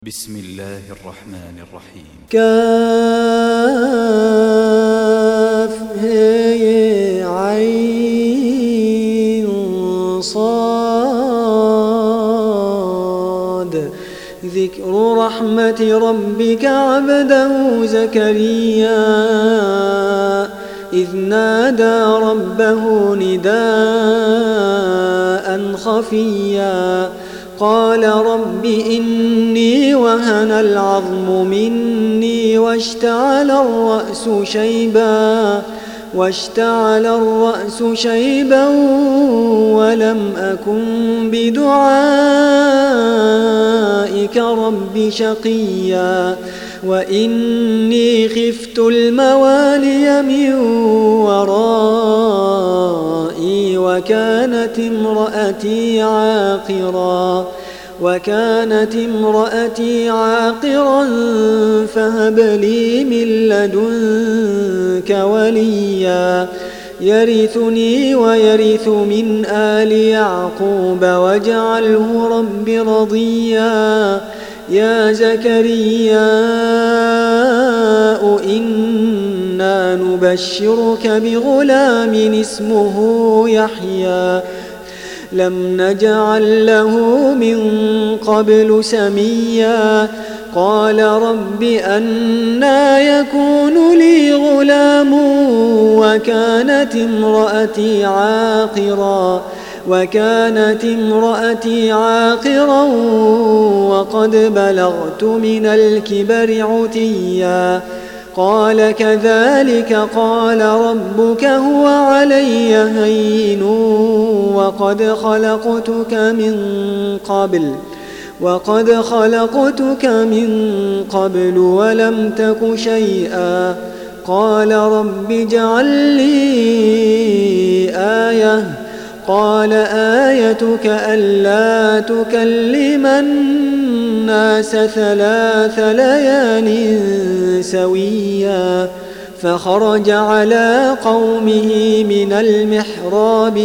بسم الله الرحمن الرحيم. عين صاد. ذكر رحمة ربك عبده زكريا إذ نادى ربه نداء خفيا قال رب إني وهن العظم مني واشتعل الرأس شيبا ولم أكن بدعائك رب شقيا وإني خفت الموالي من ورائي وكانت امرأتي عاقرا فهب لي من لدنك وليا يرثني ويرث من آل يعقوب واجعله رب رضيا يا زكريا إنا نبشرك بغلام اسمه يحيى لم نجعل له من قبل سميا قال رب أنى يكون لي غلام وكانت امرأتي عاقرا وقد بلغت من الكبر عتيا قال كذلك قال ربك هو علي هين وقد خلقتك من قبل ولم تك شيئا قال رب اجعل لي آية قال آيتك ألا تكلم الناس 3 ليال سويا فخرج على قومه من المحراب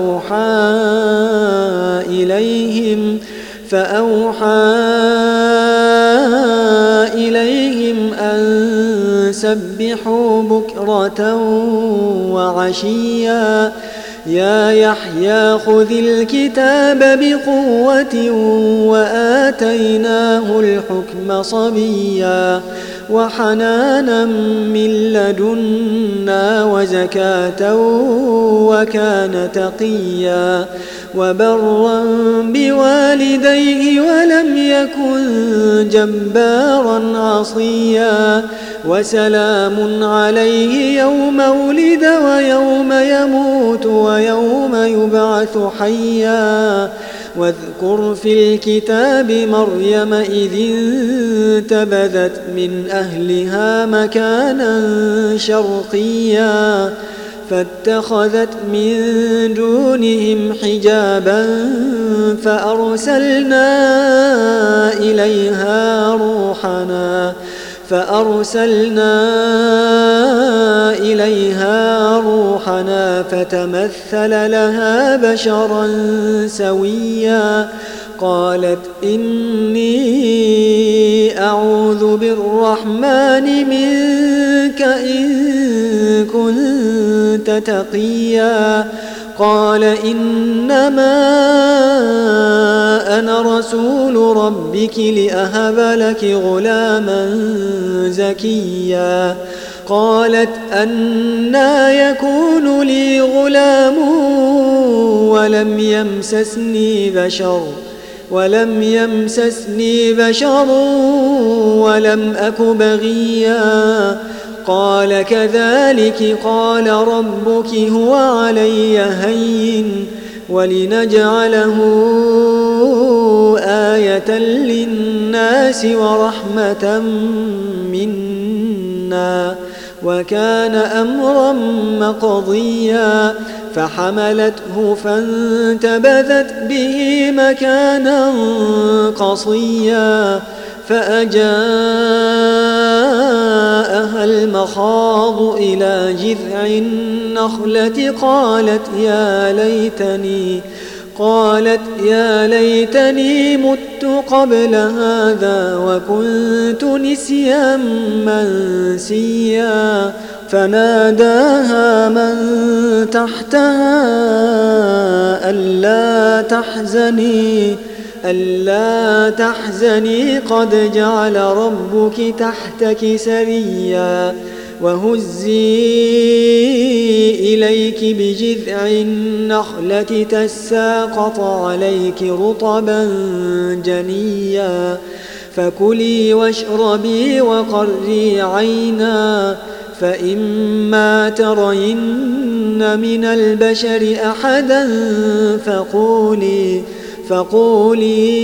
فأوحى إليهم أن سبحوا بكرة وعشيا يا يحيى خذ الكتاب بقوة وآتيناه الحكم صبيا وحنانا من لدنا وزكاة وكان تقيا وبرا بوالديه ولم يكن جبارا عصيا وسلام عليه يوم ولد ويوم يموت ويوم يبعث حيا واذكر في الكتاب مريم إذ انتبذت من أهلها مكانا شرقيا فاتخذت من دونهم حجابا فأرسلنا إليها روحنا فتمثل لها بشرا سويا قالت إني أعوذ بالرحمن منك إن كنت تقيا قال إنما أنا رسول ربك لأهب لك غلاما زكيا قالت أنى يكون لي غلام ولم يمسسني بشر ولم أك بغيا قال كذلك قال ربك هو علي هين ولنجعله آية للناس ورحمة منا وكان أمرا مقضيا فحملته فانتبذت به مكانا قصيا فأجاءها المخاض إلى جذع النخلة قالت قالت يا ليتني مت قبل هذا وكنت نسيا منسيا فناداها من تحتها ألا تحزني قد جعل ربك تحتك سريا وهزي إليك بجذع النخلة تساقط عليك رطبا جنيا فكلي واشربي وقري عينا فإما ترين من البشر أحدا فقولي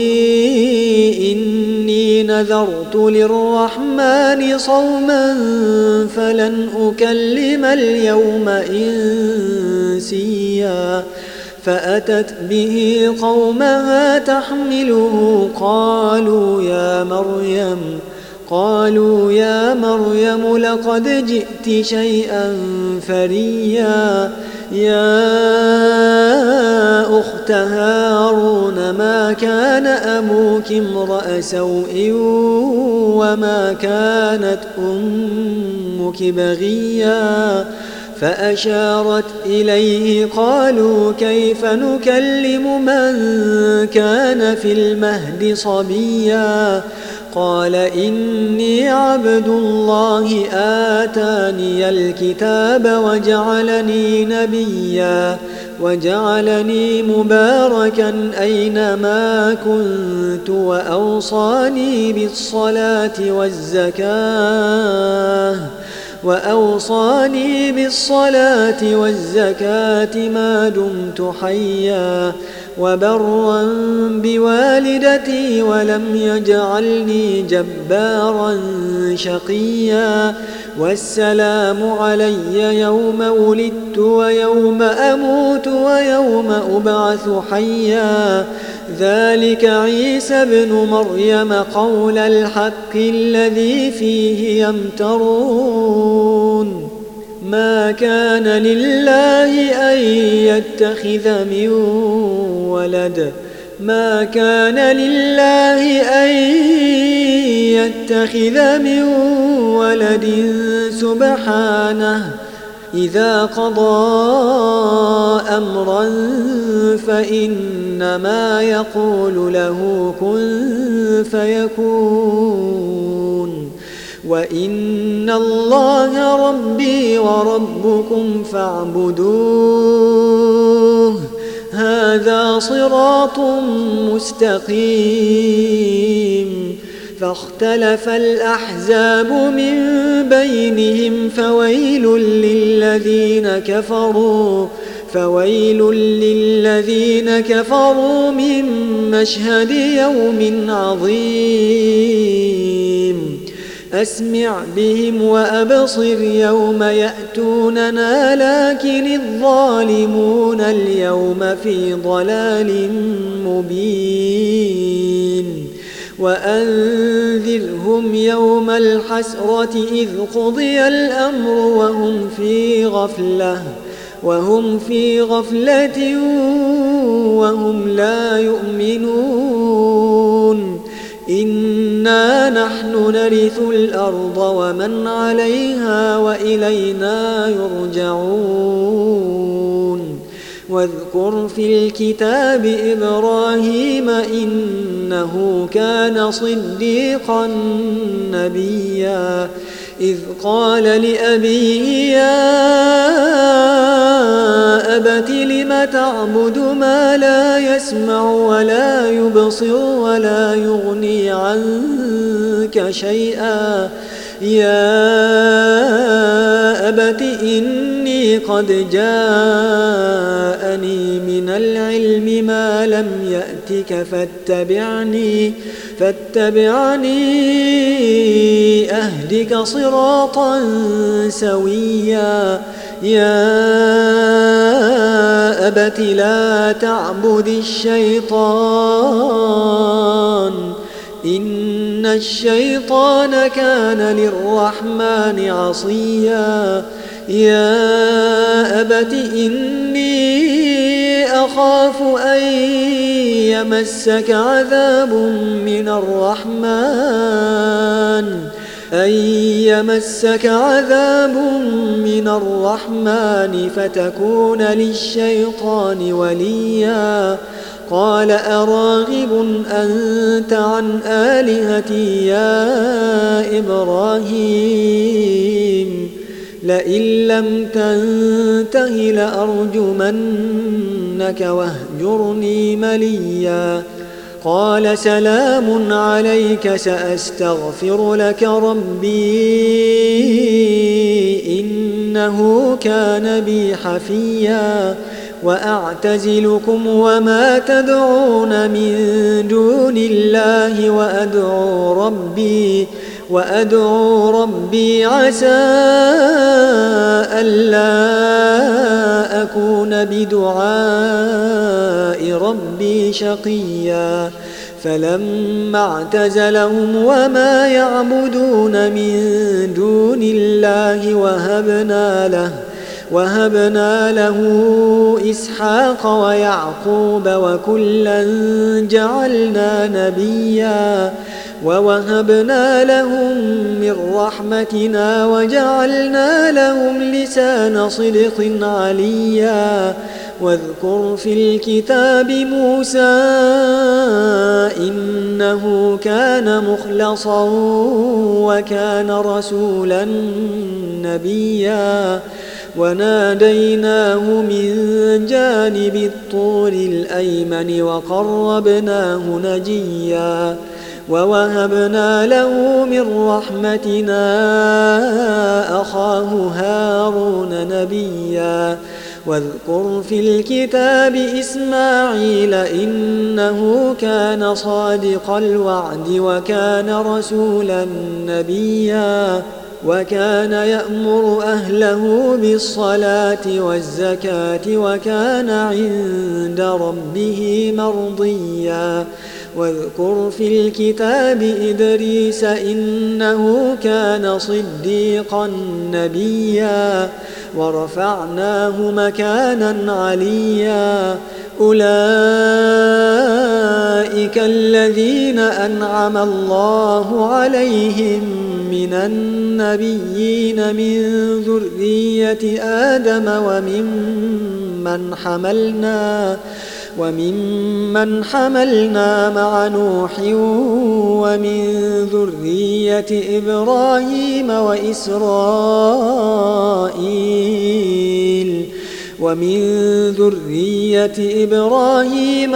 إني نذرت للرحمن صوما فلن أكلم اليوم إنسيا فأتت به قومها تحمله قالوا يا مريم لقد جئت شيئا فريا يا أخت هارون ما كان أبوك امرأ سوء وما كانت أمك بغيا فأشارت إليه قالوا كيف نكلم من كان في المهد صبيا قال إني عبد الله آتاني الكتاب وجعلني نبيا وجعلني مباركا أينما كنت وأوصاني بالصلاة والزكاة ما دمت حيا وبرا بوالدتي ولم يجعلني جبارا شقيا والسلام علي يوم ولدت ويوم أموت ويوم أبعث حيا ذلك عيسى ابن مريم قول الحق الذي فيه يمترون ما كان لله أن يتخذ من ولد سبحانه إذا قضى أمرا فإنما يقول له كن فيكون وإن الله ربي وربكم فاعبدوه هذا صراط مستقيم فاختلف الأحزاب من بينهم فويل للذين كفروا من مشهد يوم عظيم أسمع بهم وأبصر يوم يأتوننا لكن الظالمون اليوم في ضلال مبين وأنذرهم يوم الحسرة إذ قضي الأمر وهم في غفلة وهم لا يؤمنون إنا نحن نرث الأرض ومن عليها وإلينا يرجعون واذكر في الكتاب إبراهيم إنه كان صديقا نبيا إذ قال لأبيه يا أبت لم تعبد ما لا يسمع ولا يبصر ولا يغني عنك شيئا يا أبت إني قد جاءني من العلم ما لم يأتك فاتبعني أهدك صراطا سويا يا أبت لا تعبد الشيطان إن الشيطان كان للرحمن عصيا يا أبت إني يخاف أن يمسك عذاب من الرحمن فتكون للشيطان وليا قال أراغب أنت عن آلهتي يا إبراهيم لئن لم تنته لأرجمنك واهجرني مليا قال سلام عليك سأستغفر لك ربي إنه كان بي حفيا وأعتزلكم وما تدعون من دون الله وأدعو ربي عسى ألا أكون بدعاء ربي شقيا فلما اعتزلهم وما يعبدون من دون الله وهبنا له إسحاق ويعقوب وكلا جعلنا نبيا ووهبنا لهم من رحمتنا وجعلنا لهم لسان صدق عليا واذكر في الكتاب موسى إنه كان مخلصا وكان رسولا نبيا وناديناه من جانب الطور الأيمن وقربناه نجيا ووهبنا له من رحمتنا أخاه هارون نبيا واذكر في الكتاب إسماعيل إنه كان صادق الوعد وكان رسولا نبيا وكان يأمر أهله بالصلاة والزكاة وكان عند ربه مرضيا واذكر في الكتاب إدريس إنه كان صديقا نبيا ورفعناه مكانا عليا أولئك الذين أنعم الله عليهم من النبيين من ذرية آدم وممن حملنا مع نوح ومن ذرية إبراهيم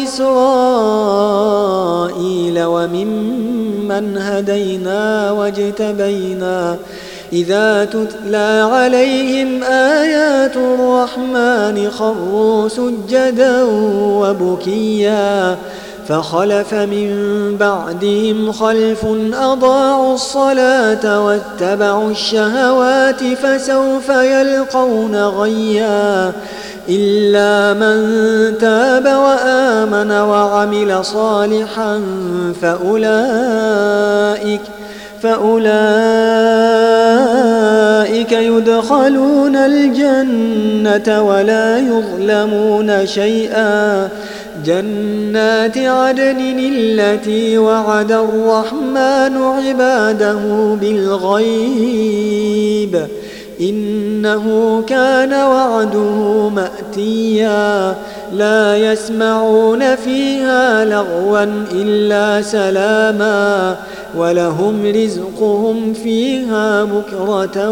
وإسرائيل وممن هدينا واجتبينا إذا تتلى عليهم آيات الرحمن خروا سجدا وبكيا فخلف من بعدهم خلف أضاعوا الصلاة واتبعوا الشهوات فسوف يلقون غيا إلا من تاب وآمن وعمل صالحا فأولئك يدخلون الجنة ولا يظلمون شيئا جنات عدن التي وعد الرحمن عباده بالغيب إنه كان وعده مأتيا لا يسمعون فيها لغوا إلا سلاما ولهم رزقهم فيها بكرة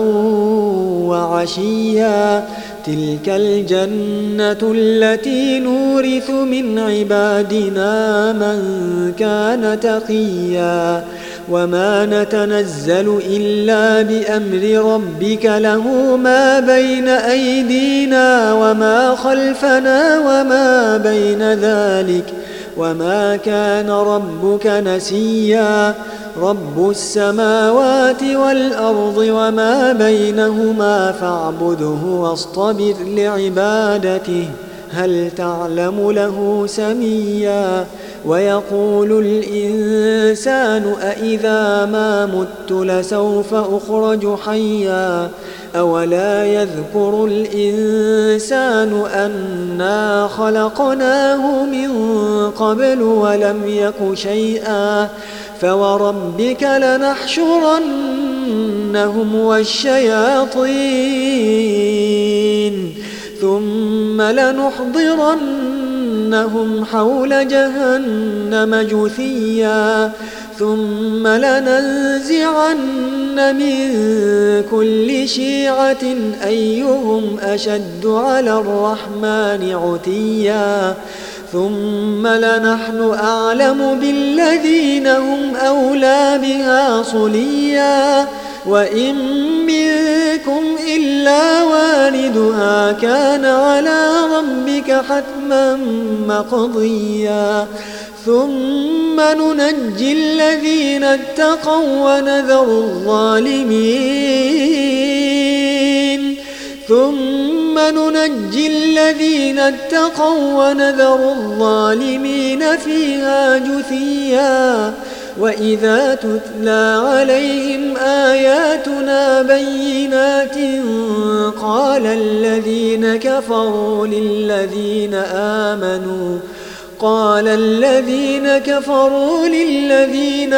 وعشيا تلك الجنة التي نورث من عبادنا من كان تقيا وما نتنزل إلا بأمر ربك له ما بين أيدينا وما خلفنا وما بين ذلك وما كان ربك نسيا رب السماوات والأرض وما بينهما فاعبده واصطبر لعبادته هل تعلم له سميا ويقول الإنسان أإذا ما مت لسوف أخرج حيا أولا يذكر الإنسان أنا خلقناه من قبل ولم يك شيئا فوربك لنحشرنهم والشياطين ثم لنحضرنهم حول جهنم جثيا ثم لننزعن من كل شيعة أيهم أشد على الرحمن عتيا ثم لنحن أعلم بالذين هم أولى بها صليا وإن منكم إلا واردها كان على ربك حتما مقضيا ثم ننجي الذين اتقوا ونذر الظالمين فيها جثيا وإذا تتلى عليهم آياتنا بينات قال الذين كفروا للذين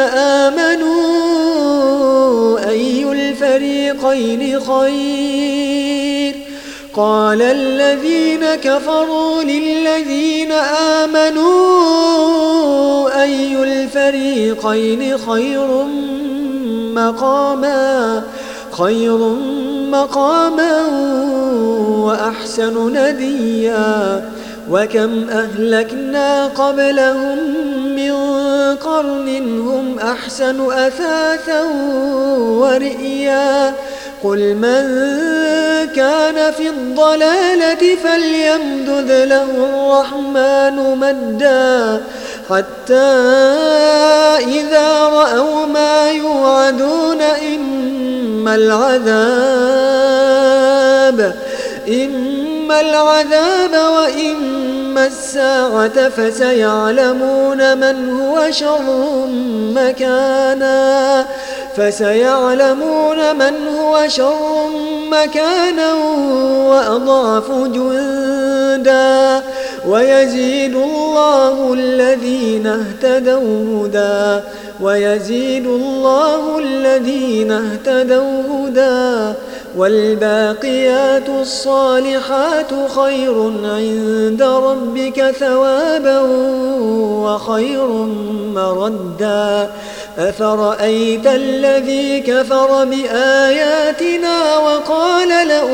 آمنوا أي الفريقين خير مقاما وأحسن نديا وكم أهلكنا قبلهم من قرن هم أحسن أثاثا ورئيا قل من كان في الضلالة فليمدد له الرحمن مدا حتى إذا رأوا ما يوعدون إما العذاب وإما الساعة فسيعلمون من هو شر مكانا وأضعف جندا ويزيد الله الذين اهتدوا هدى والباقيات الصالحات خير عند ربك ثوابا وخير مردا أفرأيت الذي كفر بآياتنا وقال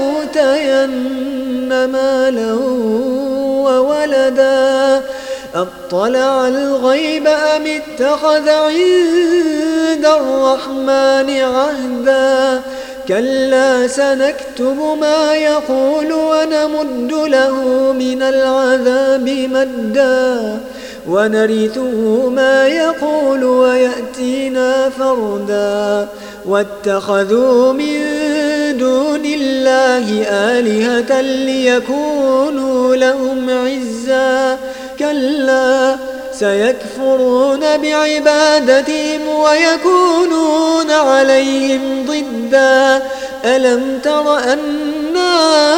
لأوتين مالا وولدا أطلع الغيب أم اتخذ عند الرحمن عهدا كلا سنكتب ما يقول ونمد له من العذاب مدا ونرثه ما يقول ويأتينا فردا واتخذوا من دون الله آلهة ليكونوا لهم عزا كلا سيكفرون بعبادتهم ويكونون عليهم ضدا ألم تر أنا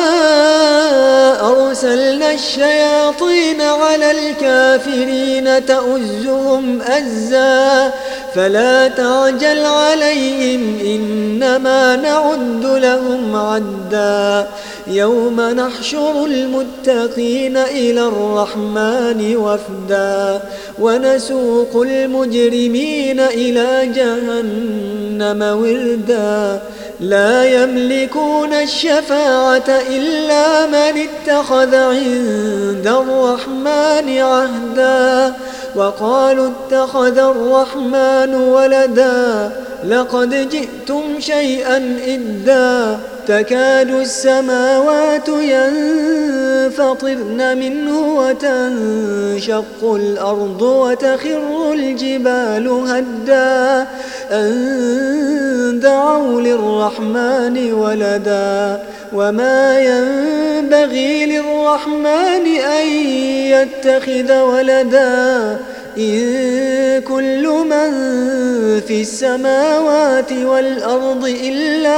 أرسلنا الشياطين على الكافرين تؤزهم أزا فلا تعجل عليهم إنما نعد لهم عدا يوم نحشر المتقين إلى الرحمن وفدا ونسوق المجرمين إلى جهنم وردا لا يملكون الشفاعة إلا من اتخذ عند الرحمن عهدا وقالوا اتخذ الرحمن ولدا لقد جئتم شيئا إدا تكاد السماوات ينفطرن منه وتنشق الأرض وتخر الجبال هدا أن دعوا للرحمن ولدا وما ينبغي للرحمن أن يتخذ ولدا إن كل من في السماوات والأرض إلا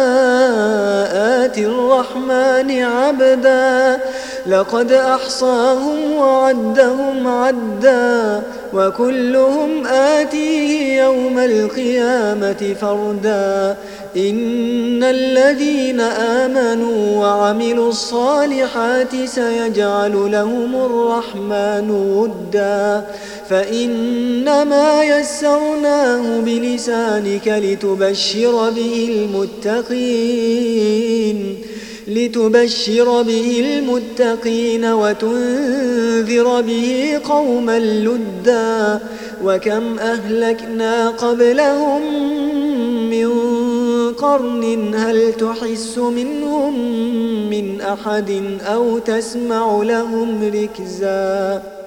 آتي الرحمن عبدا لقد أحصاهم وعدهم عدا وكلهم آتيه يوم القيامة فردا إن الذين آمنوا وعملوا الصالحات سيجعل لهم الرحمن ودا فإنما يسرناه بلسانك لتبشر به المتقين وتنذر به قوما لدا وكم أهلكنا قبلهم من قرن هل تحس منهم من أحد أو تسمع لهم ركزا